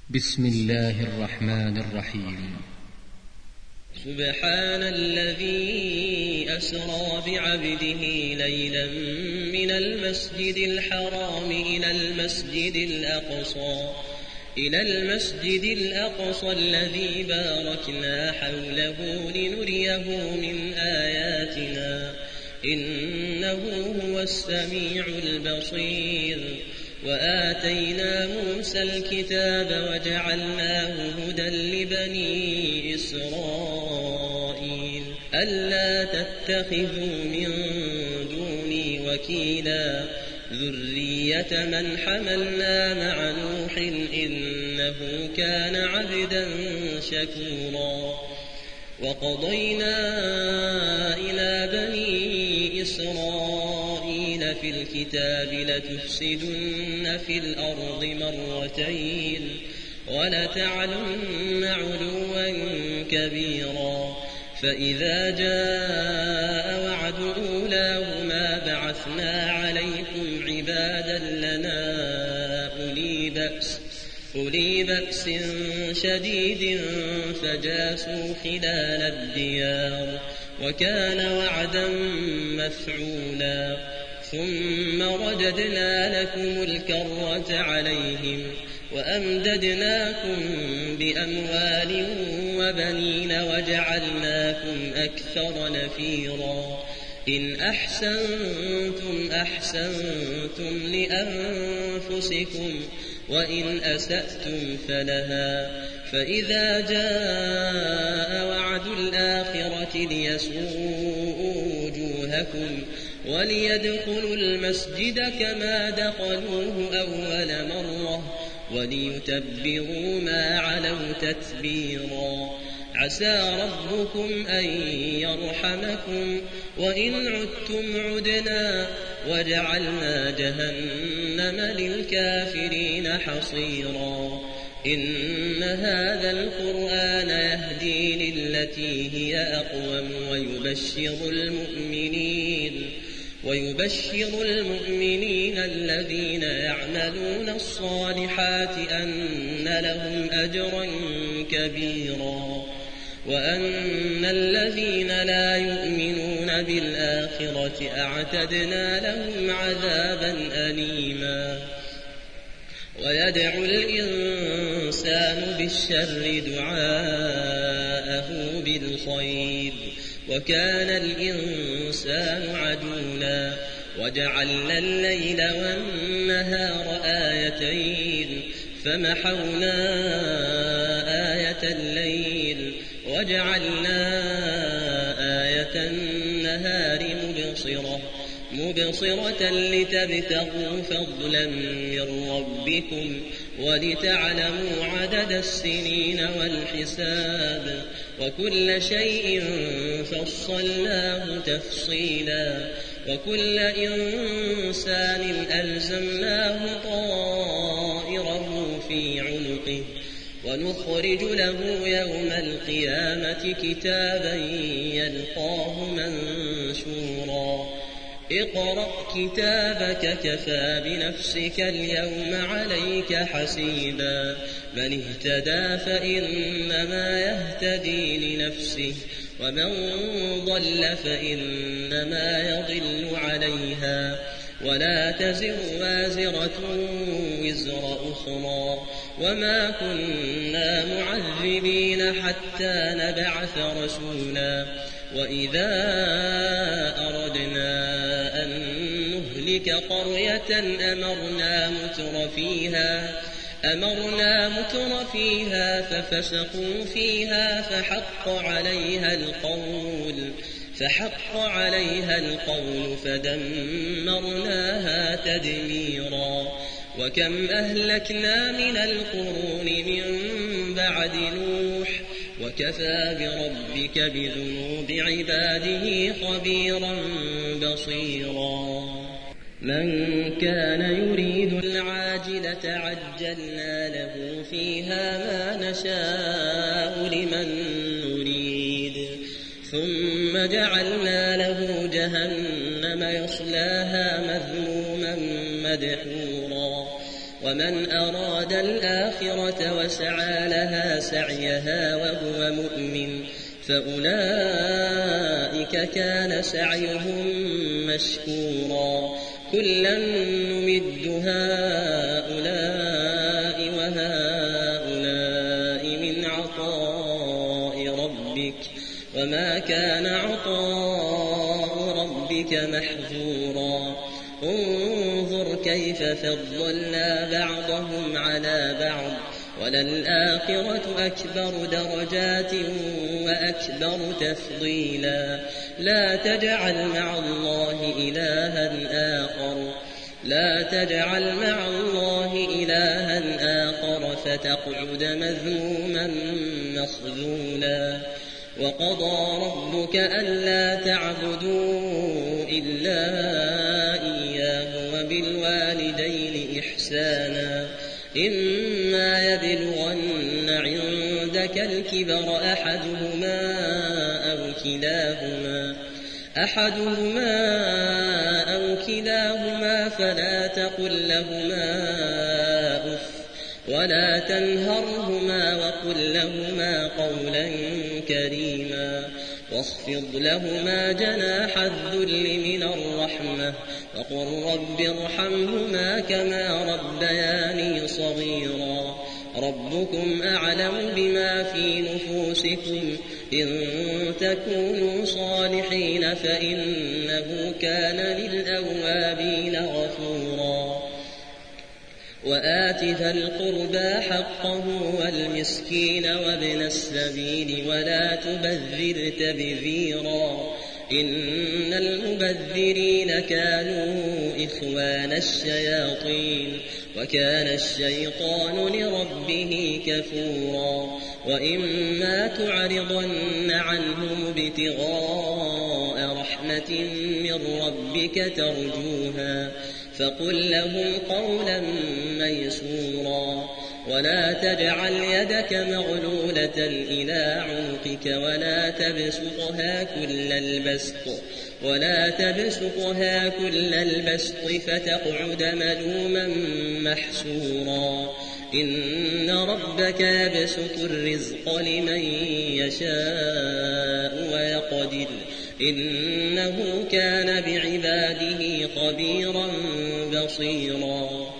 بسم الله الرحمن الرحيم. سبحان الذي أسرى بعبده ليلا من المسجد الحرام إلى المسجد الأقصى الذي باركنا حوله لنريه من آياتنا إنه هو السميع البصير. وآتينا موسى الكتاب وجعلناه هدى لبني إسرائيل ألا تتخذوا من دوني وكيلا ذرية من حملنا مع نوح إنه كان عبدا شكورا. وقضينا إلى بني إسرائيل في الكتاب لتفسدن في الأرض مرتين ولتعلن علوا كبيرا. فإذا جاء وعد أولاهما بعثنا عليكم عبادا لنا أولي بأس شديد فجاسوا خلال الديار وكان وعدا مفعولا. ثم رددنا لكم الكرة عليهم وأمددناكم بأموال وبنين وجعلناكم أكثر نفيرا. إن أحسنتم لأنفسكم وإن أسأتم فلها. فإذا جاء وعد الآخرة ليسوءوا وجوهكم وليدخلوا المسجد كما دخلوه أول مرة وليتبروا ما علوا تتبيرا. عسى ربكم أن يرحمكم وإن عدتم عدنا وجعلنا جهنم للكافرين حصيرا. إن هذا القرآن يهدي للتي هي أقوم ويبشر المؤمنين الذين يعملون الصالحات أن لهم أجرا كبيرا وأن الذين لا يؤمنون بالآخرة أعتدنا لهم عذابا أليما. ويدعو الإنسان بالشر دعاءه بالخير وكان الإنسان عجولا. وجعلنا الليل والنهار آيتين فمحونا آية الليل وجعلنا آية النهار مبصرة لتبتغوا فضلا من ربكم ولتعلموا عدد السنين والحساب وكل شيء فصلناه تفصيلا. وكل إنسان ألزمناه طائره في عنقه ونخرج له يوم القيامة كتابا يلقاه منشورا. اقرأ كتابك كفى بنفسك اليوم عليك حسيبا. من اهتدى فإنما يهتدي لنفسه ومن ضل فإنما يضل عليها ولا تزر وازرة وزر أخرى وما كنا معذبين حتى نبعث رسولا. وإذا أردنا أن نهلك قرية أمرنا متر فيها ففسقوا فيها فحق عليها القول فدمرناها تدميرا. وكم أهلكنا من القرون من بعد نوح وكفى بربك بذنوب عباده خبيرا بصيرا. من كان يريد العاجلة عجلنا له فيها ما نشاء لمن نريد ثم جعلنا له جهنم يصلاها مذموما مدحورا ومن أراد الآخرة وسعى لها سعيها وهو مؤمن فأولئك كان سعيهم مشكورا كلا نمد هؤلاء وهؤلاء من عطاء ربك وما كان عطاء ربك محظورا انظر كيف فضلنا بعضهم على بعض وللآخرة أكبر درجات وأكبر تفضيلا لا تجعل مع الله إلها آخر فتقعد مذموما مخذولا وقضى ربك ألا تعبدوا إلا إياه وبالوالدين إحسانا إما يبلغن عندك الكبر أحدهما أو كلاهما فلا تقل لهما أف ولا تنهرهما وقل لهما قولا كريما واخفض لهما جناح الذل من الرحمة وقل رب ارحمهما كما ربياني صغيرا ربكم أعلم بما في نفوسكم إن تكونوا صالحين فإنه كان للأوابين غفورا وآت ذا القربى حقه والمسكين وابن السبيل ولا تبذر تبذيرا إن المبذرين كانوا إخوان الشياطين وكان الشيطان لربه كفورا وإما تعرضن عنهم ابتغاء رحمة من ربك ترجوها فقل لهم قولا ميسورا ولا تجعل يدك مغلولة إلى عنقك ولا تبسطها كل البسط فتقعد ملوما محسورا إن ربك يبسط الرزق لمن يشاء ويقدر إنه كان بعباده خبيرا بصيرا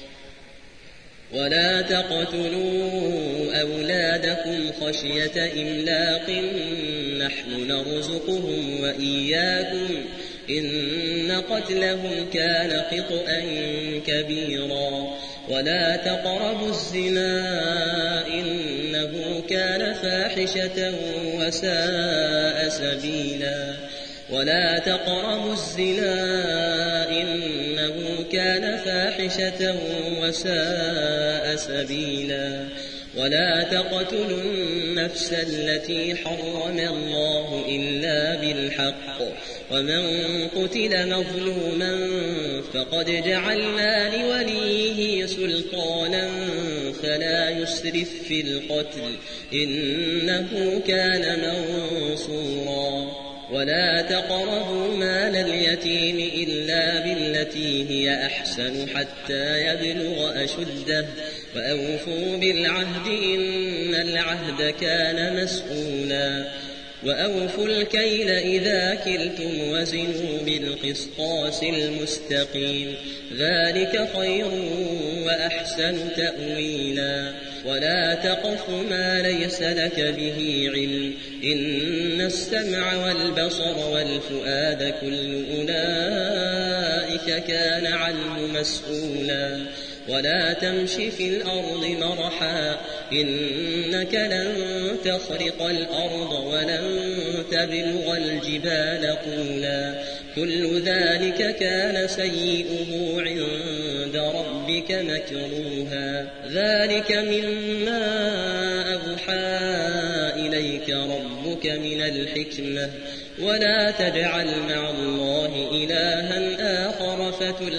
ولا تقتلوا أولادكم خشية إملاق نحن نرزقهم وإياكم إن قتلهم كان خطأ كبيرا ولا تقربوا الزنا إنه كان فاحشة وساء سبيلا ولا تقربوا الزنا إنه كان فاحشة وساء سبيلا ولا تقتلوا النفس التي حرم الله إلا بالحق ومن قتل مظلوما فقد جعلنا لوليه سلطانا فلا يسرف في القتل إنه كان منصورا ولا تقربوا مال اليتيم إلا بالتي هي أحسن حتى يبلغ أشده وأوفوا بالعهد إن العهد كان مسؤولا وأوفوا الكيل إذا كلتم وزنوا بالقسطاس المستقيم ذلك خير وأحسن تأويلا ولا تقف ما ليس لك به علم إن السمع والبصر والفؤاد كل أولئك كان عنه مسؤولا ولا تمش في الأرض مرحا إنك لن تخرق الأرض ولن تبلغ الجبال طولا كل ذلك كان سيئه عند ربك مكروها ذلك مما أوحى إليك ربك من الحكمة ولا تجعل مع الله إلها آخر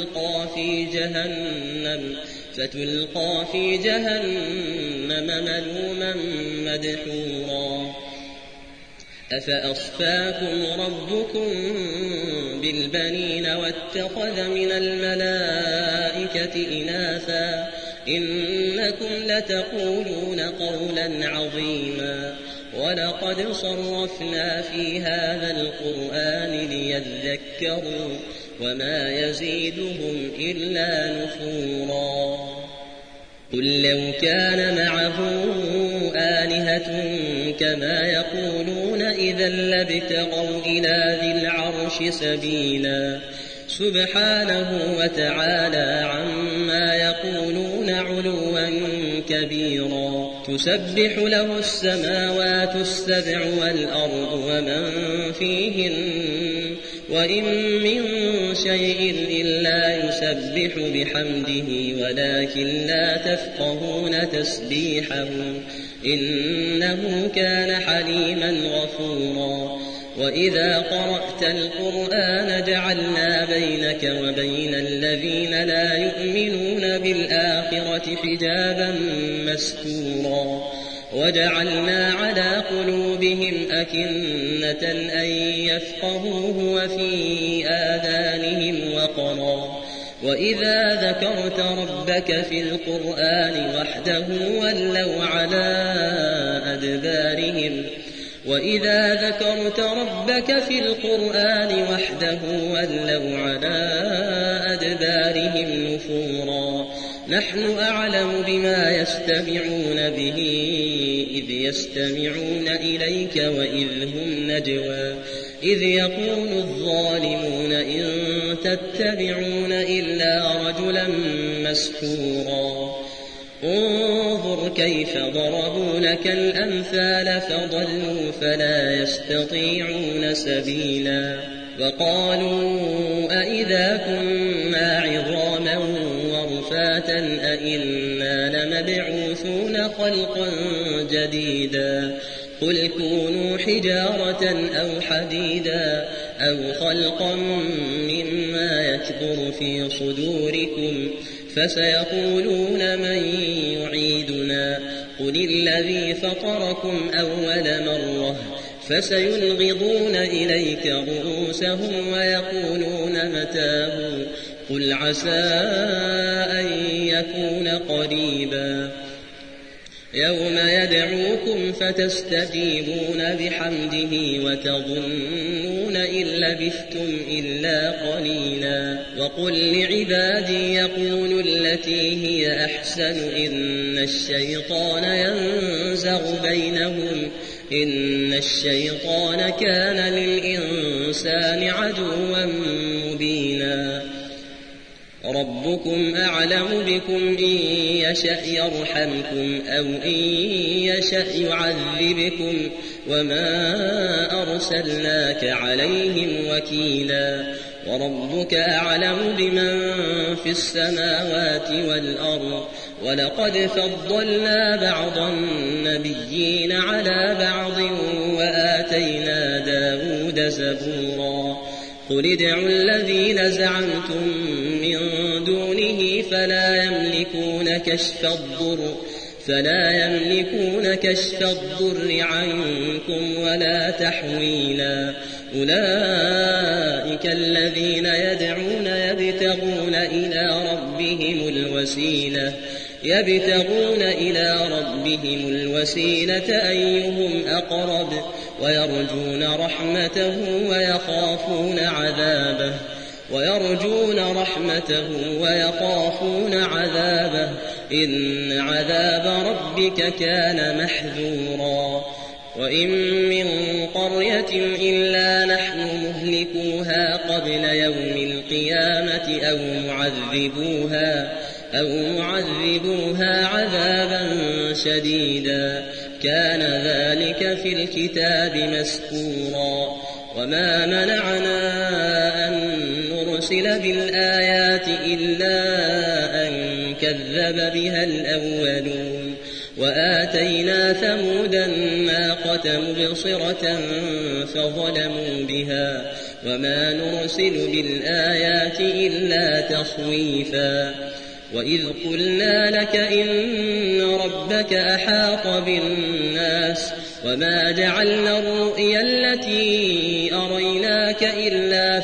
فتلقى في جهنم ملوما مدحورا أفأصفاكم ربكم بالبنين واتخذ من الملائكة إناثا إنكم لتقولون قولا عظيما ولقد صرفنا في هذا القرآن ليذكروا وما يزيدهم إلا نفورا قل لو كان معه آلهة كما يقولون إذا لابتغوا إلى ذي العرش سبيلا سبحانه وتعالى عما يقولون علوا كبيرا تسبح له السماوات السبع والأرض ومن فيهن وإن من شيء إلا يسبح بحمده ولكن لا تفقهون تسبيحه إنه كان حليما غفورا وإذا قرأت القرآن جعلنا بينك وبين الذين لا يؤمنون بالآخرة حجابا مستورا وجعلنا على قلوبهم أكنة أن يفقهوه وفي آذانهم وقرا وإذا ذكرت ربك في القرآن وحده ولوا على أدبارهم وإذا ذكرت ربك في القرآن وحده ولوا على أدبارهم نفورا نحن أعلم بما يستمعون به إذ يستمعون إليك وإذ هم نجوى إذ يقول الظالمون إن تتبعون إلا رجلا مسحورا انظر كيف ضربوا لك الأمثال فضلوا فلا يستطيعون سبيلا وقالوا أئذا كنا عظاما ورفاتا أئنا لمبعوثون خلقا جديدا قل كونوا حجارة أو حديدا أو خلقا مما يكبر في صدوركم فسيقولون من يعيدنا قل الذي فطركم أول مرة فسينغضون إليك رؤوسهم ويقولون متاه قل عسى أن يكون قريبا يوم يدعوكم فتستجيبون بحمده وتظنون إن لبثتم إلا قليلا وقل لعبادي يقولوا التي هي أحسن إن الشيطان ينزغ بينهم إن الشيطان كان للإنسان عدوا مبينا ربكم أعلم بكم إن يشأ يرحمكم أو إن يشأ يعذبكم وما أرسلناك عليهم وكيلا وربك أعلم بمن في السماوات والأرض ولقد فضلنا بعض النبيين على بعض وآتينا داود زبورا قل ادعوا الذين زعمتم من دونه فلا يملكون كشف الضر عنكم ولا تحويلا أولئك الذين يدعون يبتغون إلى ربهم الوسيلة أيهم أقرب ويرجون رحمته ويخافون عذابه إن عذاب ربك كان محذورا وإن من قرية إلا نحن مهلكوها قبل يوم القيامة أو معذبوها عذابا شديدا كان ذلك في الكتاب مسكورا وما منعنا أن نرسل بالآيات إلا أن كذب بها الأولون وآتينا ثمود الناقة مبصرة فظلموا بها وما نرسل بالآيات إلا تخويفا وإذ قلنا لك إن ربك أحاط بالناس وما جعلنا الرؤيا التي أريناك إلا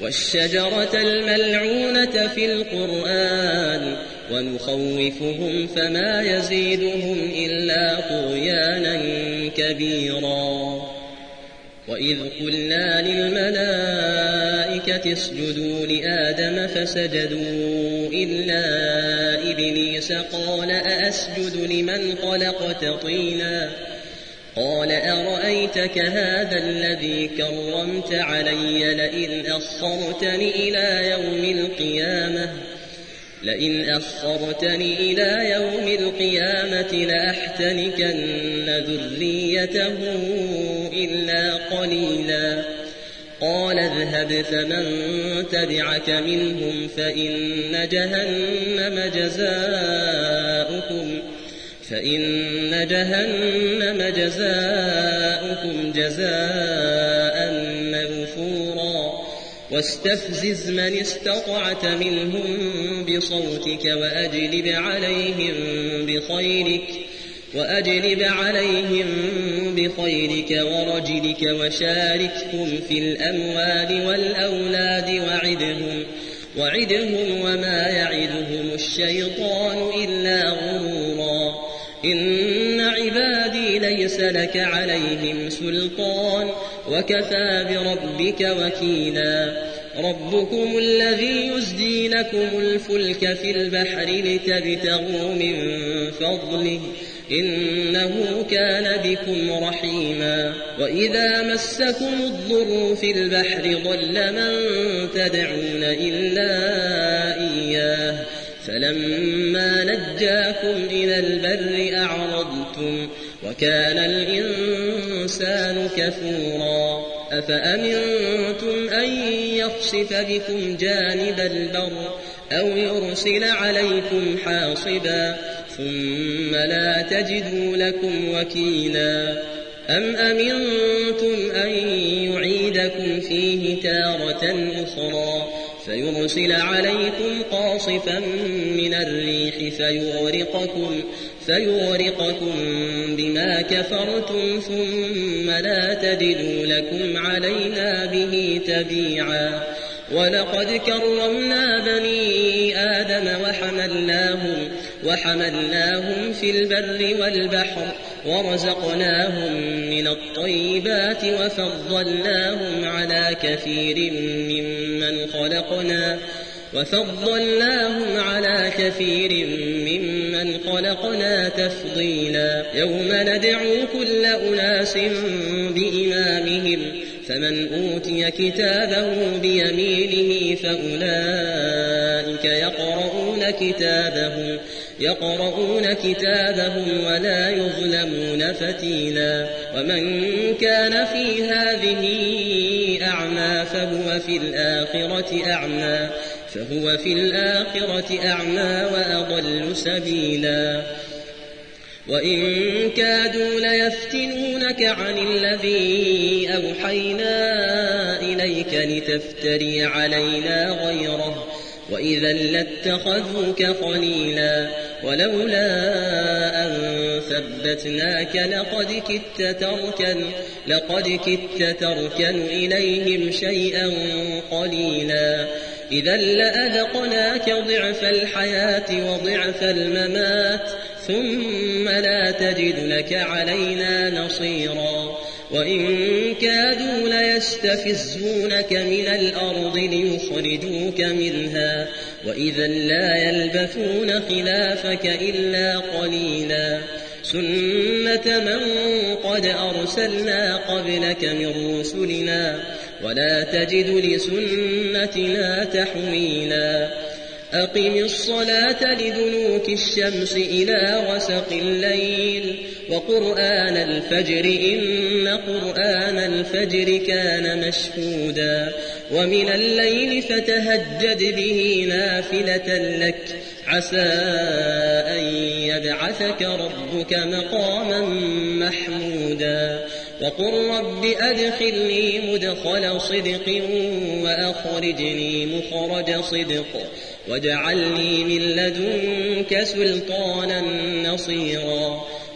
والشجرة الملعونة في القرآن ونخوفهم فما يزيدهم إلا طغيانا كبيرا. وإذ قلنا للملائكة اسجدوا لآدم فسجدوا إلا إبليس قال أأسجد لمن خلقت طينا قال أرأيتك هذا الذي كرمت علي لئن أخرتني إلى يوم القيامة لأحتنكن ذريته إلا قليلا. قال اذهب فمن تبعك منهم فإن جهنم جزاؤكم جزاء موفورا. واستفزز من استطعت منهم بصوتك وأجلب عليهم بخيلك ورجلك وشاركهم في الأموال والأولاد وعدهم وما يعدهم الشيطان إلا غرورا. إن عبادي ليس لك عليهم سلطان وكفى بربك وكيلا. ربكم الذي يزجي لكم الفلك في البحر لتبتغوا من فضله إنه كان بكم رحيما. وإذا مسكم الضر في البحر ضل من تدعون إلا إياه فلما نجاكم إلى البر أعرضتم وكان الإنسان كفورا. أفأمنتم أن يخسف بكم جانب البر أو يرسل عليكم حاصبا ثم لا تجدوا لكم وكيلا. أم أمنتم أن يعيدكم فيه تارة أخرى فيرسل عليكم قاصفا من الريح فيغرقكم بما كفرتم ثم لا تجدوا لكم علينا به تبيعا. ولقد كرمنا بني آدم وحملناهم في البر والبحر ورزقناهم من الطيبات وفضلناهم على كثير ممن خلقنا تفضيلا. يوم ندعو كل أناس بإمامهم فمن أوتي كتابه بيمينه فأولئك يقرؤون كتابهم ولا يظلمون فتيلا. ومن كان في هذه أعمى فهو في الآخرة أعمى وأضل سبيلا. وإن كادوا ليفتنونك عن الذي أوحينا إليك لتفتري علينا غيره وإذا لاتخذوك خليلا. ولولا أن ثبتناك لقد كدت تركن إليهم شيئا قليلا. إذا لأذقناك ضعف الحياة وضعف الممات ثم لا تجد لك علينا نصيرا. وإن كادوا ليستفزونك من الأرض ليخرجوك منها وإذا لا يلبثون خلافك إلا قليلا. سنة من قد أرسلنا قبلك من رسلنا ولا تجد لسنتنا تحويلا. أقم الصلاة لدلوك الشمس إلى غسق الليل وقرآن الفجر إن قرآن الفجر كان مشهودا. ومن الليل فتهجد به نافلة لك عسى أن يبعثك ربك مقاما محمودا. وقل رب أدخلني مدخل صدق وأخرجني مخرج صدق واجعلني من لدنك سلطانا نصيرا.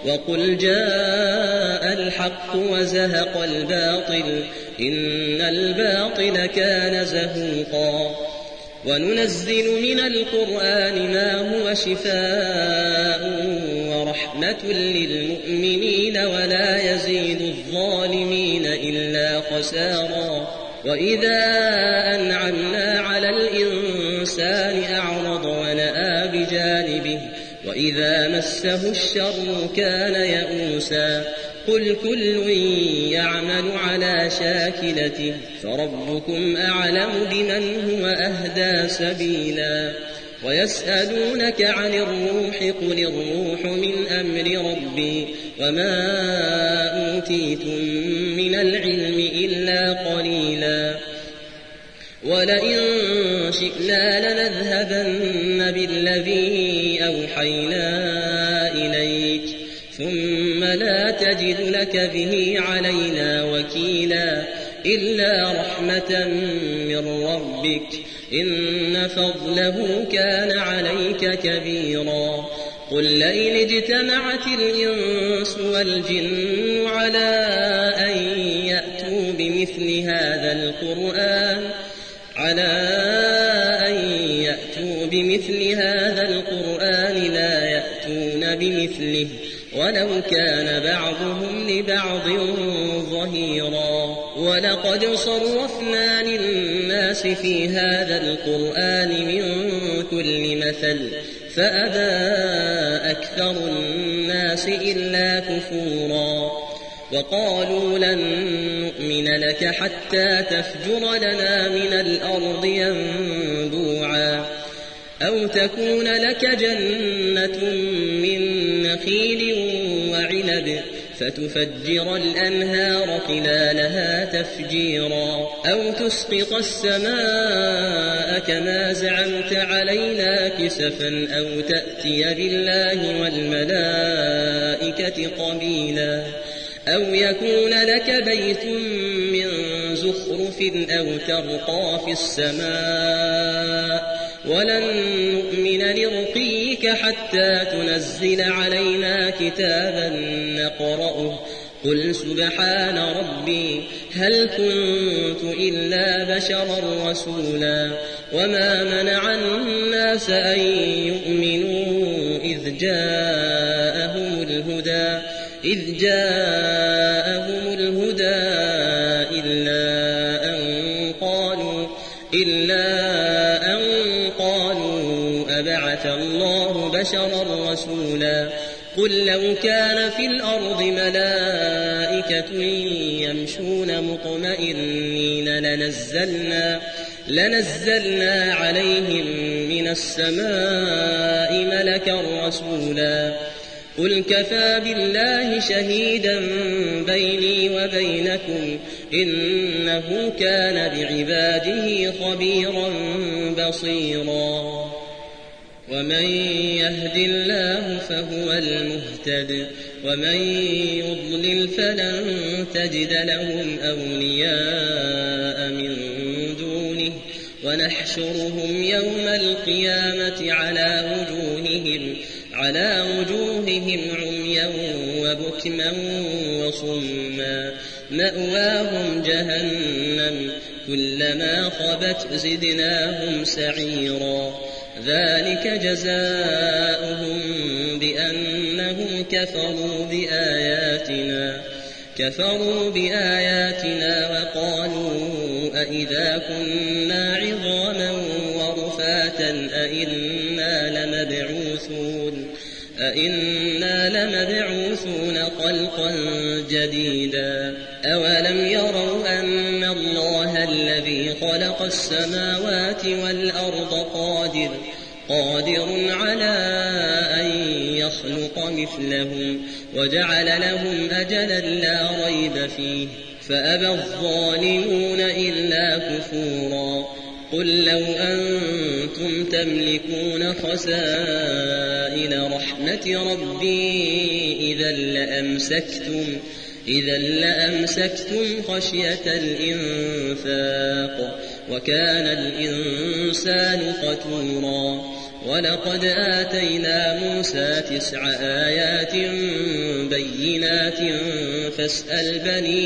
وقل جاء الحق وزهق الباطل إن الباطل كان زهوقا وننزل من القرآن ما هو شفاء ورحمة للمؤمنين ولا يزيد الظالمين إلا خسارا وإذا أنعمنا على الإنسان أعرض ونأى بجانبه وإذا مسه الشر كان يئوسا قل كل يعمل على شاكلته فربكم أعلم بمن هو أهدى سبيلا ويسألونك عن الروح قل الروح من أمر ربي وما أوتيتم من العلم إلا قليلا ولئن شئنا لنذهبن بالذي أوحينا إليك ثم لا تجد لك به علينا وكيلا إلا رحمة من ربك إن فضله كان عليك كبيرا قل لئن اجتمعت الإنس والجن على أن يأتوا بمثل هذا القرآن لا يأتون بمثله ولو كان بعضهم لبعض ظهيرا ولقد صرفنا للناس في هذا القرآن من كل مثل فأبى أكثر الناس إلا كفورا وقالوا لن نؤمن لك حتى تفجر لنا من الأرض ينبوعا أو تكون لك جنة من نخيل وعنب فتفجر الأنهار خلالها تفجيرا أو تسقط السماء كما زعمت علينا كسفا أو تأتي بالله والملائكة قبيلا أو يكون لك بيت من زخرف أو ترقى في السماء ولن نؤمن لرقيك حتى تنزل علينا كتابا نقرأه قل سبحان ربي هل كنت إلا بشرا رسولا وما منع الناس أن يؤمنوا إذ جاءهم الهدى إلا أن قالوا أبعث الله بشرا رسولا قل لو كان في الأرض ملائكة يمشون مطمئنين لنزلنا عليهم من السماء ملكا رسولا قل كفى بالله شهيدا بيني وبينكم إنه كان بعباده خبيرا بصيرا ومن يهد الله فهو المهتد ومن يضلل فلن تجد لهم أولياء من دونه ونحشرهم يوم القيامة على وجوههم عميا وبكما وصما مأواهم جهنم كلما خبت زدناهم سعيرا ذلك جزاؤهم بأنهم كفروا بآياتنا وقالوا أئذا كنا عظاما ورفاتا أئنا لمبعوثون خلقا جديدا أولم يروا أن الله الذي خلق السماوات والأرض قادر على أن يخلق مثلهم وجعل لهم أجلا لا ريب فيه فأبى الظالمون إلا كفورا قل لو أنتم تملكون خزائن رحمة ربي إذا لأمسكتم خشية الإنفاق وكان الإنسان قتورا ولقد آتينا موسى 9 آيات بينات فاسأل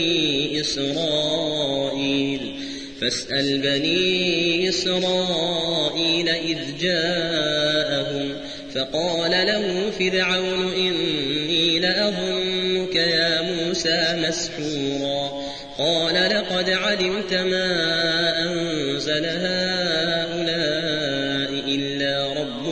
بني إسرائيل إذ جاءهم فقال له فرعون إني لأظنك يا موسى مسحورا قال لقد علمت ما أنزل هؤلاء إلا رب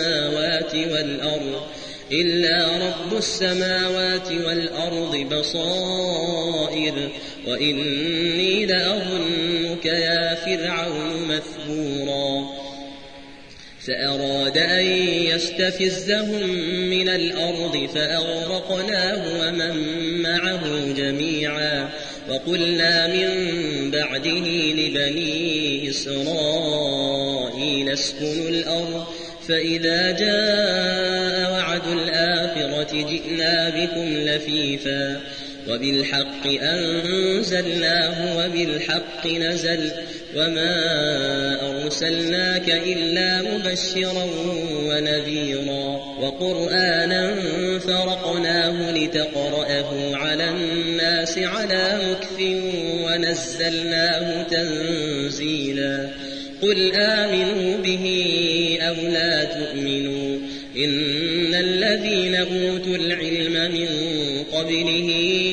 السماوات والأرض بصائر وإني لأظنك يا فرعون مثبورا فأراد أن يستفزهم من الأرض فأغرقناه ومن معه جميعا وقلنا من بعده لبني إسرائيل اسكنوا الأرض فإذا جاء وعد الآخرة جئنا بكم لفيفا وبالحق أنزلناه وبالحق نزل وما أرسلناك إلا مبشرا ونذيرا وقرآنا فرقناه لتقرأه على الناس على مكث ونزلناه تنزيلا قل آمنوا به أو لا تؤمنوا إن الذين أوتوا العلم من قبله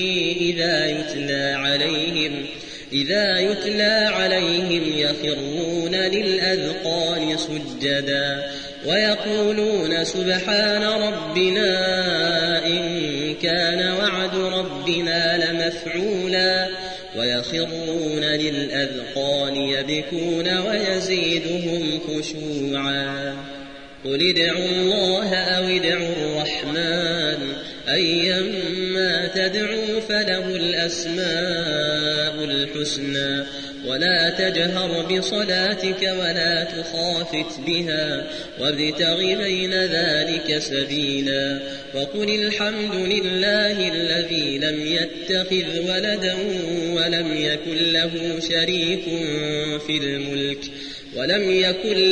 إذا يتلى عليهم يخرون للأذقان سجدا ويقولون سبحان ربنا إن كان وعد ربنا لمفعولا ويخرون للأذقان يبكون ويزيدهم خشوعا قل ادعوا الله أو ادعوا الرحمن أيما تدعوا فله الأسماء الحسنى ولا تجهر بصلاتك ولا تخافت بها وابتغ بين ذلك سبيلا وقل الحمد لله الذي لم يتخذ ولدا ولم يكن له شريك في الملك ولم يكن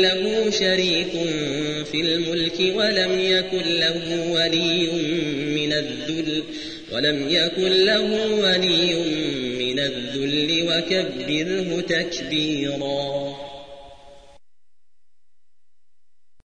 له ولي من الذل وكبره تكبيرا.